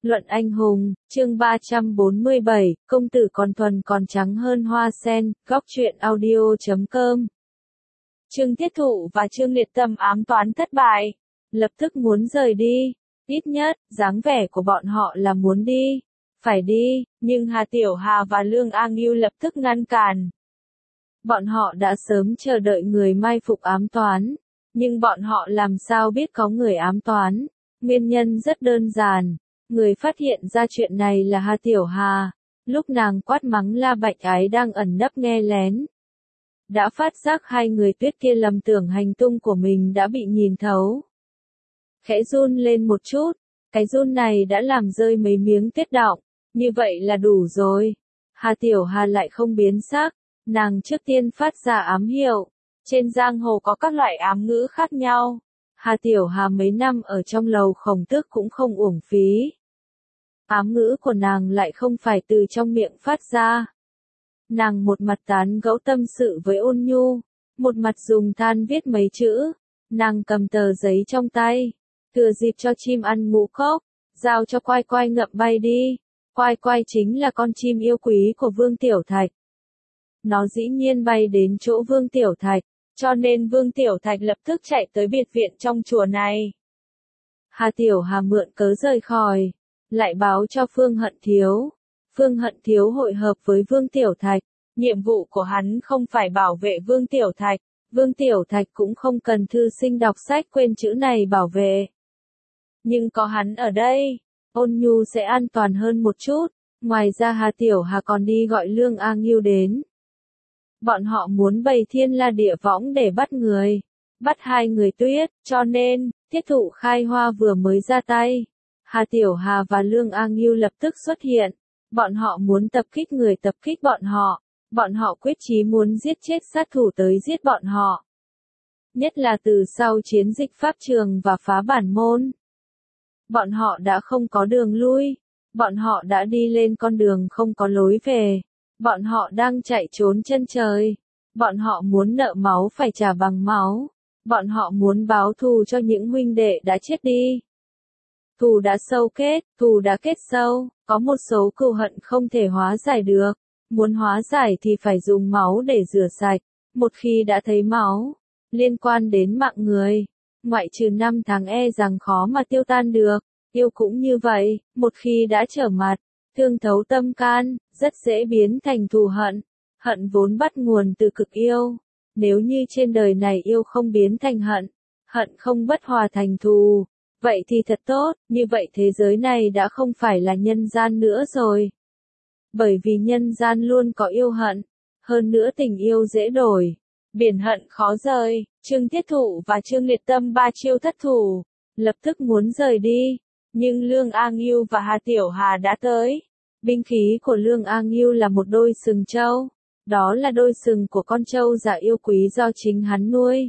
Luận anh hùng, chương 347, công tử còn thuần còn trắng hơn hoa sen, góc truyện audio.com. Trương Thiết Thụ và Trương Liệt Tâm ám toán thất bại, lập tức muốn rời đi, ít nhất, dáng vẻ của bọn họ là muốn đi, phải đi, nhưng Hà Tiểu Hà và Lương A Ngưu lập tức ngăn cản. Bọn họ đã sớm chờ đợi người mai phục ám toán, nhưng bọn họ làm sao biết có người ám toán, nguyên nhân rất đơn giản. Người phát hiện ra chuyện này là Hà Tiểu Hà, lúc nàng quát mắng La Bạch Ái đang ẩn nấp nghe lén. Đã phát giác hai người Tuyết kia lầm tưởng hành tung của mình đã bị nhìn thấu. Khẽ run lên một chút, cái run này đã làm rơi mấy miếng tuyết đọng, như vậy là đủ rồi. Hà Tiểu Hà lại không biến sắc, nàng trước tiên phát ra ám hiệu, trên giang hồ có các loại ám ngữ khác nhau. Hà Tiểu Hà mấy năm ở trong lầu Khổng Tước cũng không uổng phí. Ám ngữ của nàng lại không phải từ trong miệng phát ra. Nàng một mặt tán gẫu tâm sự với Ôn Nhu, một mặt dùng than viết mấy chữ. Nàng cầm tờ giấy trong tay, thừa dịp cho chim ăn ngũ cốc, giao cho Quai Quai ngậm bay đi. Quai Quai chính là con chim yêu quý của Vương Tiểu Thạch. Nó dĩ nhiên bay đến chỗ Vương Tiểu Thạch, cho nên Vương Tiểu Thạch lập tức chạy tới biệt viện trong chùa này. Hà Tiểu Hà mượn cớ rời khỏi, lại báo cho Phương Hận Thiếu. Phương Hận Thiếu hội hợp với Vương Tiểu Thạch, nhiệm vụ của hắn không phải bảo vệ Vương Tiểu Thạch, Vương Tiểu Thạch cũng không cần thư sinh đọc sách quên chữ này bảo vệ. Nhưng có hắn ở đây, Ôn Nhu sẽ an toàn hơn một chút, ngoài ra Hà Tiểu Hà còn đi gọi Lương A Ngưu đến. Bọn họ muốn bày thiên la địa võng để bắt người, bắt hai người Tuyết, cho nên, Thiết Thụ khai hoa vừa mới ra tay. Hà Tiểu Hà và Lương A Ngưu lập tức xuất hiện, bọn họ muốn tập kích người tập kích bọn họ quyết chí muốn giết chết sát thủ tới giết bọn họ. Nhất là từ sau chiến dịch Pháp Trường và phá bản môn. Bọn họ đã không có đường lui, bọn họ đã đi lên con đường không có lối về, bọn họ đang chạy trốn chân trời, bọn họ muốn nợ máu phải trả bằng máu, bọn họ muốn báo thù cho những huynh đệ đã chết đi. Thù đã sâu kết, thù đã kết sâu, có một số cừu hận không thể hóa giải được, muốn hóa giải thì phải dùng máu để rửa sạch, một khi đã thấy máu, liên quan đến mạng người, ngoại trừ 5 tháng rằng khó mà tiêu tan được, yêu cũng như vậy, một khi đã trở mặt, thương thấu tâm can, rất dễ biến thành thù hận, hận vốn bắt nguồn từ cực yêu, nếu như trên đời này yêu không biến thành hận, hận không bất hòa thành thù. Vậy thì thật tốt, như vậy thế giới này đã không phải là nhân gian nữa rồi. Bởi vì nhân gian luôn có yêu hận, hơn nữa tình yêu dễ đổi, biển hận khó rời, Trương Thiết Thụ và Trương Liệt Tâm ba chiêu thất thủ, lập tức muốn rời đi, nhưng Lương A Ngưu và Hà Tiểu Hà đã tới. Binh khí của Lương A Ngưu là một đôi sừng trâu, đó là đôi sừng của con trâu giả yêu quý do chính hắn nuôi.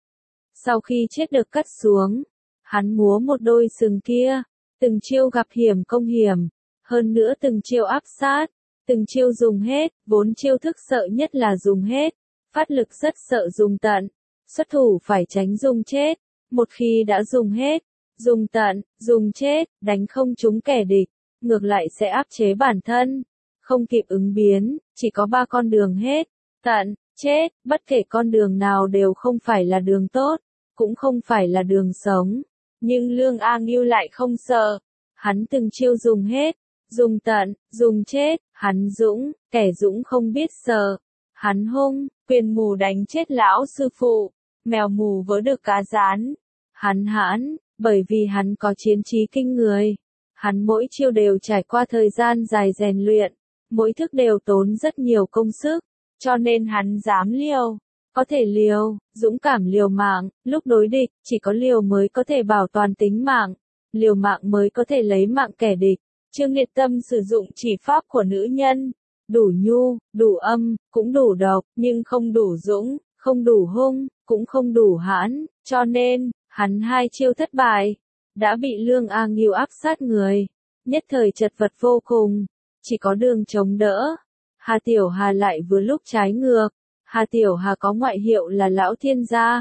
Sau khi chết được cắt xuống, hắn múa một đôi sừng kia, từng chiêu gặp hiểm công hiểm, hơn nữa từng chiêu áp sát, từng chiêu dùng hết, 4 chiêu thức sợ nhất là dùng hết, phát lực rất sợ dùng tận, xuất thủ phải tránh dùng chết, một khi đã dùng hết, dùng tận, dùng chết, đánh không trúng kẻ địch, ngược lại sẽ áp chế bản thân, không kịp ứng biến, chỉ có 3 con đường hết, tận, chết, bất kể con đường nào đều không phải là đường tốt, cũng không phải là đường sống. Nhưng Lương A Ngưu lại không sợ, hắn từng chiêu dùng hết, dùng tận, dùng chết, hắn dũng, kẻ dũng không biết sợ, hắn hung, quyền mù đánh chết lão sư phụ, mèo mù vớ được cá rán, hắn hãn, bởi vì hắn có chiến trí kinh người, hắn mỗi chiêu đều trải qua thời gian dài rèn luyện, mỗi thức đều tốn rất nhiều công sức, cho nên hắn dám liều. Có thể liều, dũng cảm liều mạng, lúc đối địch, chỉ có liều mới có thể bảo toàn tính mạng, liều mạng mới có thể lấy mạng kẻ địch. Trương Liệt Tâm sử dụng chỉ pháp của nữ nhân, đủ nhu, đủ âm, cũng đủ độc, nhưng không đủ dũng, không đủ hung, cũng không đủ hãn, cho nên, hắn 2 chiêu thất bại, đã bị Lương A Ngưu áp sát người, nhất thời chật vật vô cùng, chỉ có đường chống đỡ. Hà Tiểu Hà lại vừa lúc trái ngược. Hà Tiểu Hà có ngoại hiệu là Lão Thiên Gia,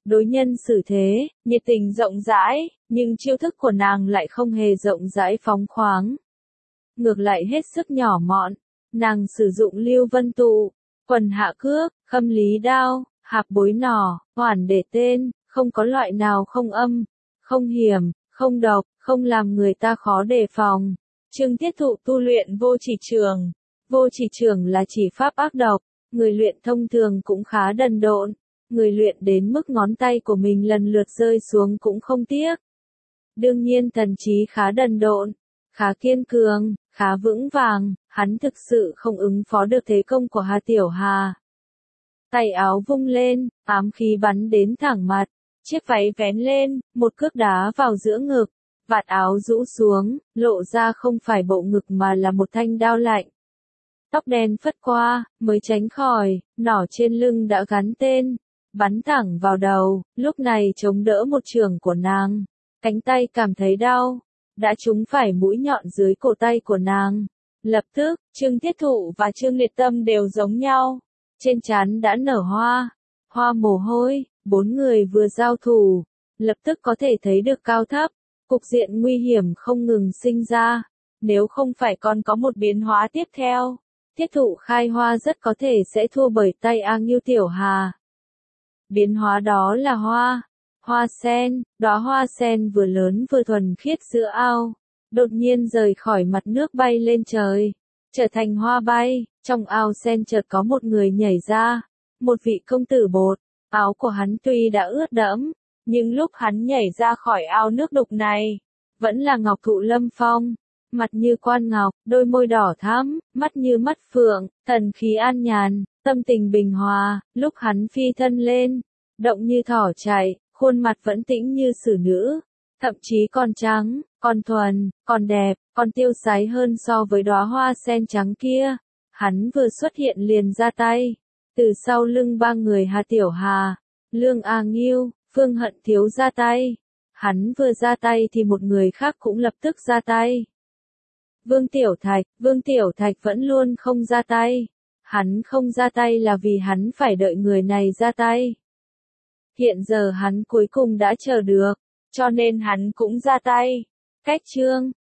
đối nhân xử thế, nhiệt tình rộng rãi, nhưng chiêu thức của nàng lại không hề rộng rãi phóng khoáng. Ngược lại hết sức nhỏ mọn, nàng sử dụng lưu vân tụ, quần hạ cước, khâm lý đao, hạp bối nỏ, hoàn để tên, không có loại nào không âm, không hiểm, không độc, không làm người ta khó đề phòng. Chương Tiết Thụ tu luyện vô chỉ trường. Vô chỉ trường là chỉ pháp ác độc, người luyện thông thường cũng khá đần độn, người luyện đến mức ngón tay của mình lần lượt rơi xuống cũng không tiếc. Đương nhiên thần trí khá đần độn, khá kiên cường, khá vững vàng, hắn thực sự không ứng phó được thế công của Hà Tiểu Hà. Tay áo vung lên, ám khí bắn đến thẳng mặt, chiếc váy vén lên, một cước đá vào giữa ngực, vạt áo rũ xuống, lộ ra không phải bộ ngực mà là một thanh đao lạnh. Tóc đen phất qua, mới tránh khỏi, nỏ trên lưng đã gắn tên, bắn thẳng vào đầu, lúc này chống đỡ một chưởng của nàng, cánh tay cảm thấy đau, đã trúng phải mũi nhọn dưới cổ tay của nàng. Lập tức, Trương Tiết Thụ và Trương Liệt Tâm đều giống nhau, trên trán đã nở hoa, hoa mồ hôi, bốn người vừa giao thủ, lập tức có thể thấy được cao thấp, cục diện nguy hiểm không ngừng sinh ra, nếu không phải còn có một biến hóa tiếp theo. Tiết Thụ khai hoa rất có thể sẽ thua bởi tay A Ngưu Tiểu Hà. Biến hóa đó là hoa sen, đóa hoa sen vừa lớn vừa thuần khiết giữa ao, đột nhiên rời khỏi mặt nước bay lên trời, trở thành hoa bay, trong ao sen chợt có một người nhảy ra, một vị công tử bột, áo của hắn tuy đã ướt đẫm, nhưng lúc hắn nhảy ra khỏi ao nước đục này, vẫn là ngọc thụ lâm phong. Mặt như quan ngọc, đôi môi đỏ thắm, mắt như mắt phượng, thần khí an nhàn, tâm tình bình hòa, lúc hắn phi thân lên, động như thỏ chạy, khuôn mặt vẫn tĩnh như xử nữ, thậm chí còn trắng, còn thuần, còn đẹp, còn tiêu sái hơn so với đóa hoa sen trắng kia. Hắn vừa xuất hiện liền ra tay, từ sau lưng ba người Hà Tiểu Hà, Lương A Ngưu, Phương Hận Thiếu ra tay. Hắn vừa ra tay thì một người khác cũng lập tức ra tay. Vương Tiểu Thạch vẫn luôn không ra tay. Hắn không ra tay là vì hắn phải đợi người này ra tay. Hiện giờ hắn cuối cùng đã chờ được, cho nên hắn cũng ra tay. Cách chương